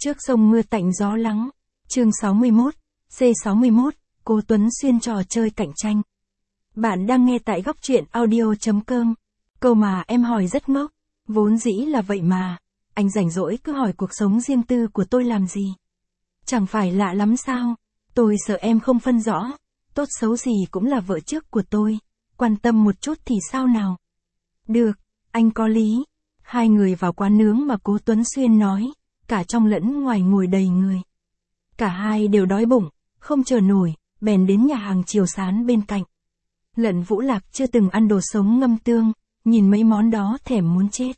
Trước sông mưa tạnh gió lắng. Chương 61, C61, Cố Tuấn Xuyên trò chơi cạnh tranh. Bạn đang nghe tại góc truyện audio.com. Câu mà em hỏi rất ngốc. Vốn dĩ là vậy mà. Anh rảnh rỗi cứ hỏi cuộc sống riêng tư của tôi làm gì. Chẳng phải lạ lắm sao. Tôi sợ em không phân rõ. Tốt xấu gì cũng là vợ trước của tôi. Quan tâm một chút thì sao nào. Được, anh có lý. Hai người vào quán nướng mà Cố Tuấn Xuyên nói. Cả trong lẫn ngoài ngồi đầy người. Cả hai đều đói bụng, không chờ nổi, bèn đến nhà hàng Triều Sán bên cạnh. Lận Vũ Lạc chưa từng ăn đồ sống ngâm tương, nhìn mấy món đó thèm muốn chết.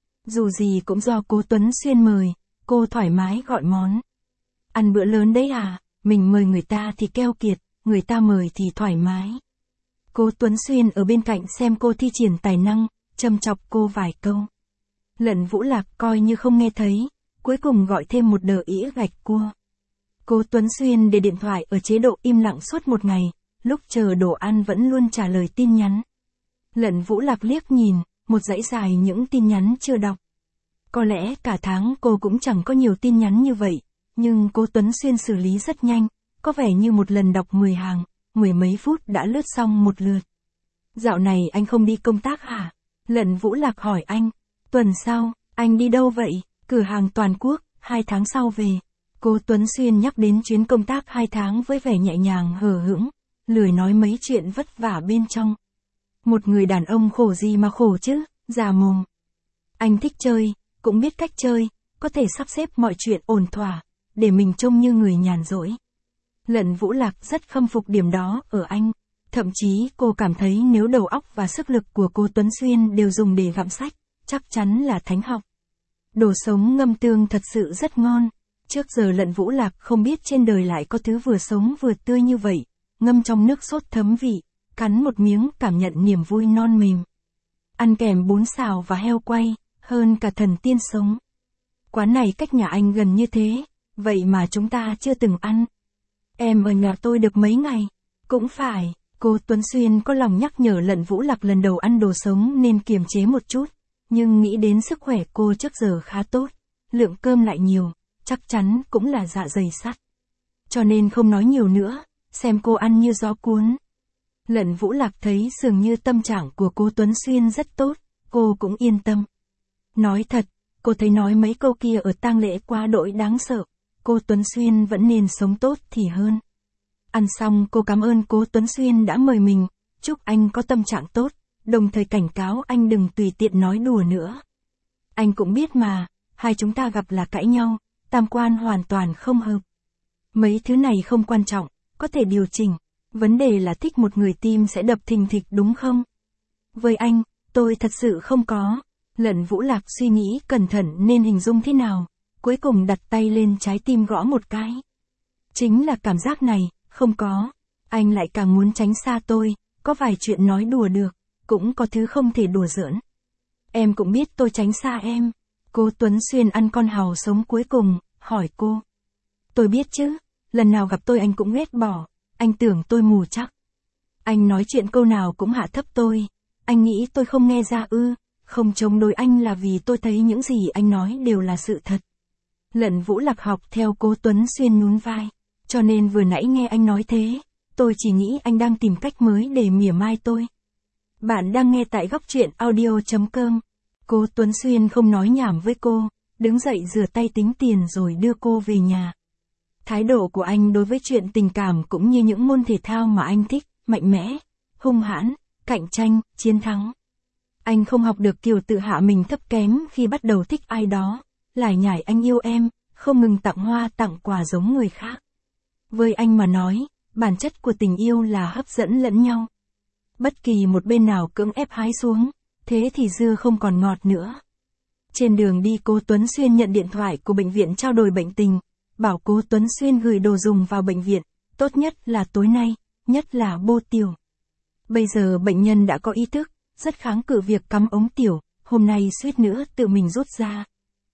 Dù gì cũng do Cố Tuấn Xuyên mời, cô thoải mái gọi món. Ăn bữa lớn đấy à, mình mời người ta thì keo kiệt, người ta mời thì thoải mái. Cố Tuấn Xuyên ở bên cạnh xem cô thi triển tài năng, châm chọc cô vài câu. Lận Vũ Lạc coi như không nghe thấy, cuối cùng gọi thêm một đờ ĩa gạch cua. Cố Tuấn Xuyên để điện thoại ở chế độ im lặng suốt một ngày, lúc chờ đồ ăn vẫn luôn trả lời tin nhắn. Lận Vũ Lạc liếc nhìn, một dãy dài những tin nhắn chưa đọc. Có lẽ cả tháng cô cũng chẳng có nhiều tin nhắn như vậy, nhưng Cố Tuấn Xuyên xử lý rất nhanh, có vẻ như một lần đọc 10 hàng, mười mấy phút đã lướt xong một lượt. Dạo này anh không đi công tác hả? Lận Vũ Lạc hỏi anh. Tuần sau, anh đi đâu vậy? Cửa hàng toàn quốc, 2 tháng sau về. Cố Tuấn Xuyên nhắc đến chuyến công tác 2 tháng với vẻ nhẹ nhàng hờ hững, lười nói mấy chuyện vất vả bên trong. Một người đàn ông khổ gì mà khổ chứ, già mồm. Anh thích chơi, cũng biết cách chơi, có thể sắp xếp mọi chuyện ổn thỏa, để mình trông như người nhàn rỗi. Lận Vũ Lạc rất khâm phục điểm đó ở anh, thậm chí cô cảm thấy nếu đầu óc và sức lực của Cố Tuấn Xuyên đều dùng để gặm sách, chắc chắn là thánh học. Đồ sống ngâm tương thật sự rất ngon. Trước giờ Lận Vũ Lạc không biết trên đời lại có thứ vừa sống vừa tươi như vậy, ngâm trong nước sốt thấm vị, cắn một miếng cảm nhận niềm vui non mềm. Ăn kèm bún xào và heo quay, hơn cả thần tiên sống. Quán này cách nhà anh gần như thế, vậy mà chúng ta chưa từng ăn. Em ở nhà tôi được mấy ngày, cũng phải, Cố Tuấn Xuyên có lòng nhắc nhở Lận Vũ Lạc lần đầu ăn đồ sống nên kiềm chế một chút, nhưng nghĩ đến sức khỏe cô trước giờ khá tốt, lượng cơm lại nhiều. Chắc chắn cũng là dạ dày sắt. Cho nên không nói nhiều nữa, xem cô ăn như gió cuốn. Lận Vũ Lạc thấy dường như tâm trạng của Cố Tuấn Xuyên rất tốt, cô cũng yên tâm. Nói thật, cô thấy nói mấy câu kia ở tang lễ quá đỗi đáng sợ, cô Tuấn Xuyên vẫn nên sống tốt thì hơn. Ăn xong cô cảm ơn Cố Tuấn Xuyên đã mời mình, chúc anh có tâm trạng tốt, đồng thời cảnh cáo anh đừng tùy tiện nói đùa nữa. Anh cũng biết mà, hai chúng ta gặp là cãi nhau. Tam quan hoàn toàn không hợp. Mấy thứ này không quan trọng, có thể điều chỉnh. Vấn đề là thích một người tim sẽ đập thình thịch đúng không? Với anh, tôi thật sự không có. Lận Vũ Lạc suy nghĩ cẩn thận nên hình dung thế nào. Cuối cùng đặt tay lên trái tim gõ một cái. Chính là cảm giác này, không có. Anh lại càng muốn tránh xa tôi, có vài chuyện nói đùa được, cũng có thứ không thể đùa giỡn. Em cũng biết tôi tránh xa em. Cố Tuấn Xuyên ăn con hàu sống cuối cùng, hỏi cô. Tôi biết chứ, lần nào gặp tôi anh cũng ghét bỏ, anh tưởng tôi mù chắc. Anh nói chuyện câu nào cũng hạ thấp tôi, anh nghĩ tôi không nghe ra ư, không chống đối anh là vì tôi thấy những gì anh nói đều là sự thật. Lận Vũ Lạc học theo Cố Tuấn Xuyên nhún vai, cho nên vừa nãy nghe anh nói thế, tôi chỉ nghĩ anh đang tìm cách mới để mỉa mai tôi. Bạn đang nghe tại góc truyện audio.com. Cố Tuấn Xuyên không nói nhảm với cô, đứng dậy rửa tay tính tiền rồi đưa cô về nhà. Thái độ của anh đối với chuyện tình cảm cũng như những môn thể thao mà anh thích, mạnh mẽ, hung hãn, cạnh tranh, chiến thắng. Anh không học được kiểu tự hạ mình thấp kém khi bắt đầu thích ai đó, lải nhải anh yêu em, không ngừng tặng hoa tặng quà giống người khác. Với anh mà nói, bản chất của tình yêu là hấp dẫn lẫn nhau. Bất kỳ một bên nào cưỡng ép hái xuống, thế thì dưa không còn ngọt nữa. Trên đường đi Cố Tuấn Xuyên nhận điện thoại của bệnh viện trao đổi bệnh tình, bảo Cố Tuấn Xuyên gửi đồ dùng vào bệnh viện, tốt nhất là tối nay, nhất là bô tiểu. Bây giờ bệnh nhân đã có ý thức, rất kháng cự việc cắm ống tiểu, hôm nay suýt nữa tự mình rút ra.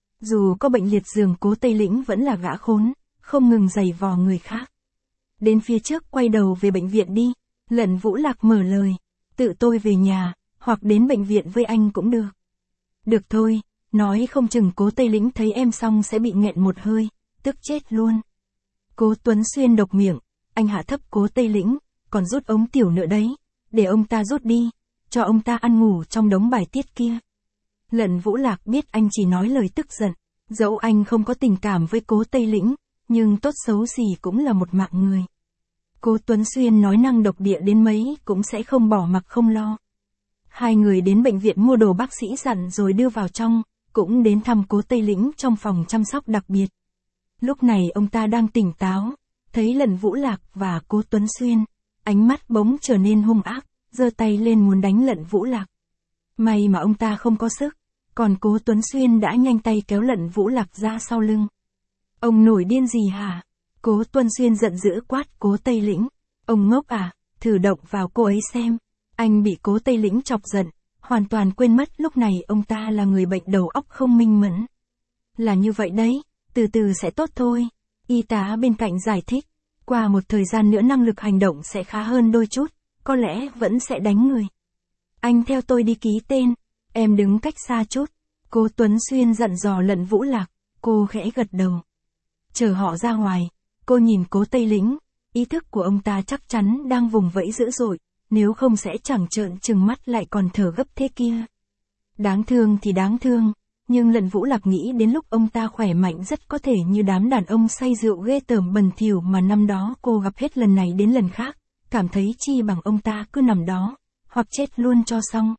Dù có bệnh liệt giường Cố Tây Lĩnh vẫn là gã khốn, không ngừng giày vò người khác. Đến phía trước quay đầu về bệnh viện đi, Lận Vũ Lạc mở lời, tự tôi về nhà, hoặc đến bệnh viện với anh cũng được. Được thôi, nói không chừng Cố Tây Lĩnh thấy em xong sẽ bị nghẹn một hơi, tức chết luôn. Cố Tuấn Xuyên độc miệng, anh hạ thấp Cố Tây Lĩnh, còn rút ống tiểu nữa đấy, để ông ta rút đi, cho ông ta ăn ngủ trong đống bài tiết kia. Lận Vũ Lạc biết anh chỉ nói lời tức giận, dẫu anh không có tình cảm với Cố Tây Lĩnh, nhưng tốt xấu gì cũng là một mạng người. Cố Tuấn Xuyên nói năng độc địa đến mấy cũng sẽ không bỏ mặc không lo. Hai người đến bệnh viện mua đồ bác sĩ dặn rồi đưa vào trong, cũng đến thăm Cố Tây Lĩnh trong phòng chăm sóc đặc biệt. Lúc này ông ta đang tỉnh táo, thấy Lận Vũ Lạc và Cố Tuấn Xuyên, ánh mắt bỗng trở nên hung ác, giơ tay lên muốn đánh Lận Vũ Lạc. May mà ông ta không có sức, còn Cố Tuấn Xuyên đã nhanh tay kéo Lận Vũ Lạc ra sau lưng. Ông nổi điên gì hả? Cố Tuấn Xuyên giận dữ quát Cố Tây Lĩnh. Ông ngốc à, thử động vào cô ấy xem. Anh bị Cố Tây Lĩnh chọc giận, hoàn toàn quên mất lúc này ông ta là người bệnh đầu óc không minh mẫn. Là như vậy đấy, từ từ sẽ tốt thôi. Y tá bên cạnh giải thích, qua một thời gian nữa năng lực hành động sẽ khá hơn đôi chút, có lẽ vẫn sẽ đánh người. Anh theo tôi đi ký tên, em đứng cách xa chút. Cố Tuấn Xuyên dặn dò Lận Vũ Lạc, cô khẽ gật đầu. Chờ họ ra ngoài, cô nhìn Cố Tây Lĩnh, ý thức của ông ta chắc chắn đang vùng vẫy dữ dội, nếu không sẽ chẳng trợn trừng mắt lại còn thở gấp thế kia. Đáng thương thì đáng thương, nhưng Lận Vũ Lạc nghĩ đến lúc ông ta khỏe mạnh rất có thể như đám đàn ông say rượu ghê tởm bẩn thỉu mà năm đó cô gặp hết lần này đến lần khác, cảm thấy chi bằng ông ta cứ nằm đó, hoặc chết luôn cho xong.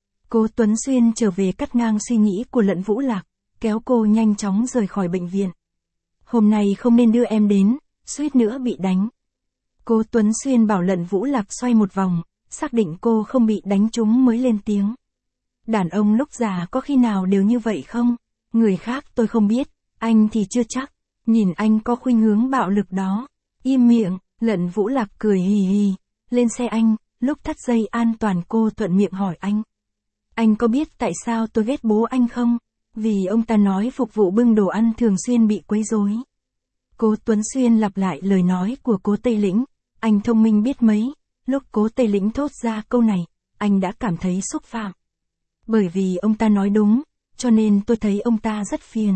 Cố Tuấn Xuyên trở về cắt ngang suy nghĩ của Lận Vũ Lạc, kéo cô nhanh chóng rời khỏi bệnh viện. Hôm nay không nên đưa em đến, suýt nữa bị đánh. Cố Tuấn Xuyên bảo Lận Vũ Lạc xoay một vòng, xác định cô không bị đánh trúng mới lên tiếng. Đàn ông lúc già có khi nào đều như vậy không? Người khác tôi không biết, anh thì chưa chắc. Nhìn anh có khuynh hướng bạo lực đó. Im miệng, Lận Vũ Lạc cười hì hì. Lên xe anh, lúc thắt dây an toàn cô thuận miệng hỏi anh. Anh có biết tại sao tôi ghét bố anh không? Vì ông ta nói phục vụ bưng đồ ăn thường xuyên bị quấy rối. Cố Tuấn Xuyên lặp lại lời nói của Cố Tây Lĩnh. Anh thông minh biết mấy. Lúc Cố Tây Lĩnh thốt ra câu này, anh đã cảm thấy xúc phạm. Bởi vì ông ta nói đúng, cho nên tôi thấy ông ta rất phiền.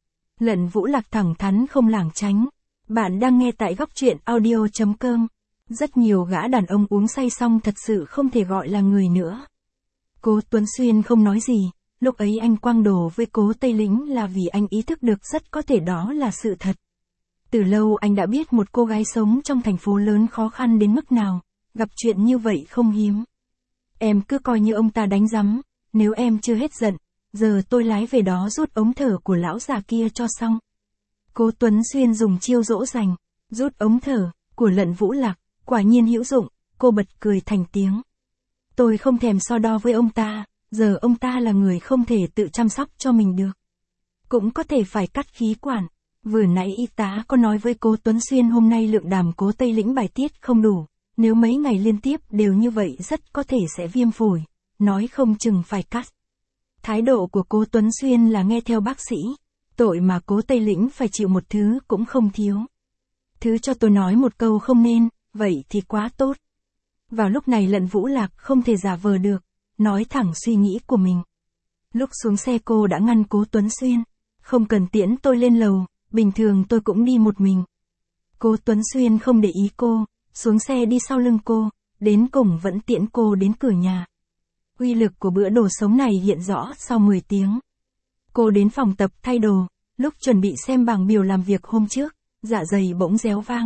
Lận Vũ Lạc thẳng thắn không lảng tránh. Bạn đang nghe tại góc truyện audio.com. Rất nhiều gã đàn ông uống say xong thật sự không thể gọi là người nữa. Cố Tuấn Xuyên không nói gì, lúc ấy anh quang đồ với Cố Tây Lĩnh là vì anh ý thức được rất có thể đó là sự thật. Từ lâu anh đã biết một cô gái sống trong thành phố lớn khó khăn đến mức nào, gặp chuyện như vậy không hiếm. Em cứ coi như ông ta đánh rắm, nếu em chưa hết giận, giờ tôi lái về đó rút ống thở của lão già kia cho xong. Cố Tuấn Xuyên dùng chiêu dỗ dành, rút ống thở của Lận Vũ Lạc, quả nhiên hữu dụng, cô bật cười thành tiếng. Tôi không thèm so đo với ông ta, giờ ông ta là người không thể tự chăm sóc cho mình được. Cũng có thể phải cắt khí quản. Vừa nãy y tá có nói với Cố Tuấn Xuyên hôm nay lượng đàm Cố Tây Lĩnh bài tiết không đủ, nếu mấy ngày liên tiếp đều như vậy rất có thể sẽ viêm phổi, nói không chừng phải cắt. Thái độ của Cố Tuấn Xuyên là nghe theo bác sĩ, tội mà Cố Tây Lĩnh phải chịu một thứ cũng không thiếu. Thứ cho tôi nói một câu không nên, vậy thì quá tốt. Vào lúc này Lận Vũ Lạc không thể giả vờ được, nói thẳng suy nghĩ của mình. Lúc xuống xe cô đã ngăn Cố Tuấn Xuyên, không cần tiễn tôi lên lầu, bình thường tôi cũng đi một mình. Cố Tuấn Xuyên không để ý cô, xuống xe đi sau lưng cô, đến cùng vẫn tiễn cô đến cửa nhà. Uy lực của bữa đồ sống này hiện rõ sau 10 tiếng. Cô đến phòng tập thay đồ, lúc chuẩn bị xem bảng biểu làm việc hôm trước, dạ dày bỗng réo vang.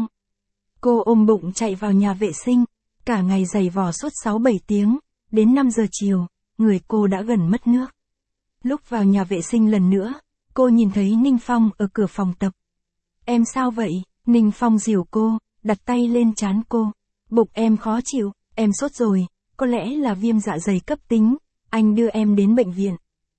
Cô ôm bụng chạy vào nhà vệ sinh, cả ngày giày vò suốt 6-7 tiếng, đến 5 giờ chiều, người cô đã gần mất nước. Lúc vào nhà vệ sinh lần nữa, cô nhìn thấy Ninh Phong ở cửa phòng tập. Em sao vậy? Ninh Phong dìu cô, đặt tay lên trán cô. Bụng em khó chịu, em sốt rồi, có lẽ là viêm dạ dày cấp tính, anh đưa em đến bệnh viện.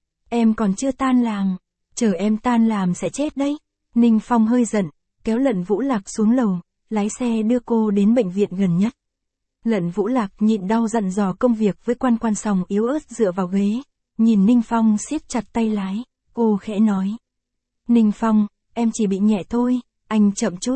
Em còn chưa tan làm, chờ em tan làm sẽ chết đấy. Ninh Phong hơi giận, kéo Lận Vũ Lạc xuống lầu, lái xe đưa cô đến bệnh viện gần nhất. Lận Vũ Lạc nhịn đau dặn dò công việc với quan sòng yếu ớt dựa vào ghế, nhìn Ninh Phong siết chặt tay lái, cô khẽ nói. Ninh Phong, em chỉ bị nhẹ thôi, anh chậm chút.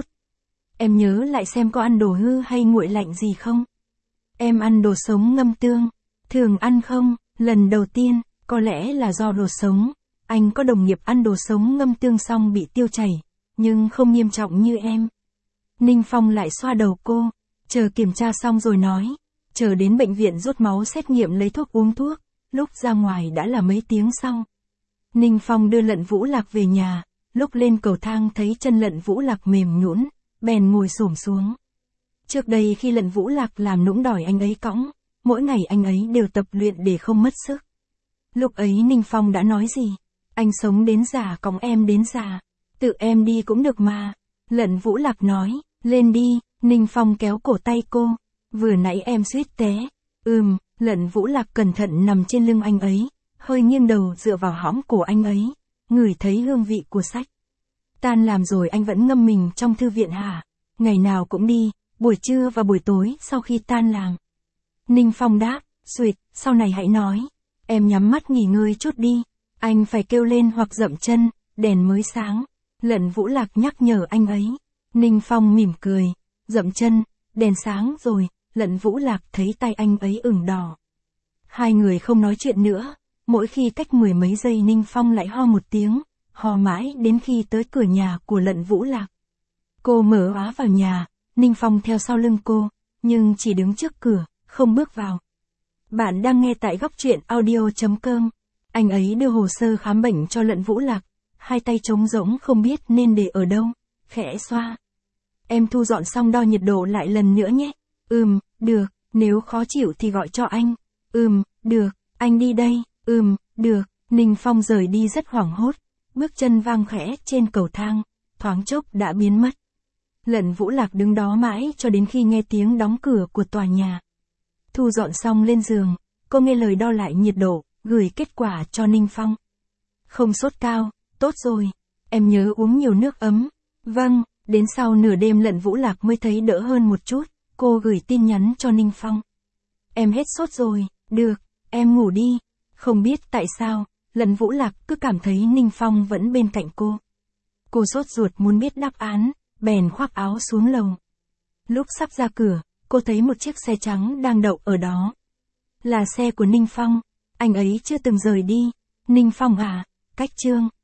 Em nhớ lại xem có ăn đồ hư hay nguội lạnh gì không? Em ăn đồ sống ngâm tương, thường ăn không? Lần đầu tiên, có lẽ là do đồ sống, anh có đồng nghiệp ăn đồ sống ngâm tương xong bị tiêu chảy, nhưng không nghiêm trọng như em. Ninh Phong lại xoa đầu cô, chờ kiểm tra xong rồi nói, chờ đến bệnh viện rút máu xét nghiệm lấy thuốc uống thuốc, lúc ra ngoài đã là mấy tiếng sau. Ninh Phong đưa Lận Vũ Lạc về nhà, lúc lên cầu thang thấy chân Lận Vũ Lạc mềm nhũn, bèn ngồi xổm xuống. Trước đây khi Lận Vũ Lạc làm nũng đòi anh ấy cõng, mỗi ngày anh ấy đều tập luyện để không mất sức. Lúc ấy Ninh Phong đã nói gì? Anh sống đến già cõng em đến già, tự em đi cũng được mà. Lận Vũ Lạc nói, lên đi. Ninh Phong kéo cổ tay cô, vừa nãy em suýt té. Lận Vũ Lạc cẩn thận nằm trên lưng anh ấy, hơi nghiêng đầu dựa vào hõm cổ anh ấy, ngửi thấy hương vị của sách. Tan làm rồi anh vẫn ngâm mình trong thư viện hả? Ngày nào cũng đi, buổi trưa và buổi tối sau khi tan làm. Ninh Phong đáp, Duyệt, sau này hãy nói. Em nhắm mắt nghỉ ngơi chút đi, anh phải kêu lên hoặc dậm chân, đèn mới sáng. Lận Vũ Lạc nhắc nhở anh ấy. Ninh Phong mỉm cười, dậm chân, đèn sáng rồi. Lận Vũ Lạc thấy tay anh ấy ửng đỏ. Hai người không nói chuyện nữa, mỗi khi cách 10 mấy giây Ninh Phong lại ho một tiếng, ho mãi đến khi tới cửa nhà của Lận Vũ Lạc. Cô mở khóa vào nhà, Ninh Phong theo sau lưng cô, nhưng chỉ đứng trước cửa, không bước vào. Bạn đang nghe tại góc truyện audio.com. Anh ấy đưa hồ sơ khám bệnh cho Lận Vũ Lạc, hai tay trống rỗng không biết nên để ở đâu, khẽ xoa. Em thu dọn xong đo nhiệt độ lại lần nữa nhé. Được, nếu khó chịu thì gọi cho anh. Được, anh đi đây. Được. Ninh Phong rời đi rất hoảng hốt, bước chân vang khẽ trên cầu thang, thoáng chốc đã biến mất. Lận Vũ Lạc đứng đó mãi cho đến khi nghe tiếng đóng cửa của tòa nhà. Thu dọn xong lên giường, cô nghe lời đo lại nhiệt độ, gửi kết quả cho Ninh Phong. Không sốt cao, tốt rồi. Em nhớ uống nhiều nước ấm. Vâng, đến sau nửa đêm Lận Vũ Lạc mới thấy đỡ hơn một chút, cô gửi tin nhắn cho Ninh Phong. Em hết sốt rồi, được, em ngủ đi. Không biết tại sao, Lận Vũ Lạc cứ cảm thấy Ninh Phong vẫn bên cạnh cô. Cô sốt ruột muốn biết đáp án, bèn khoác áo xuống lầu. Lúc sắp ra cửa, cô thấy một chiếc xe trắng đang đậu ở đó. Là xe của Ninh Phong, anh ấy chưa từng rời đi. Ninh Phong à, cách Trương.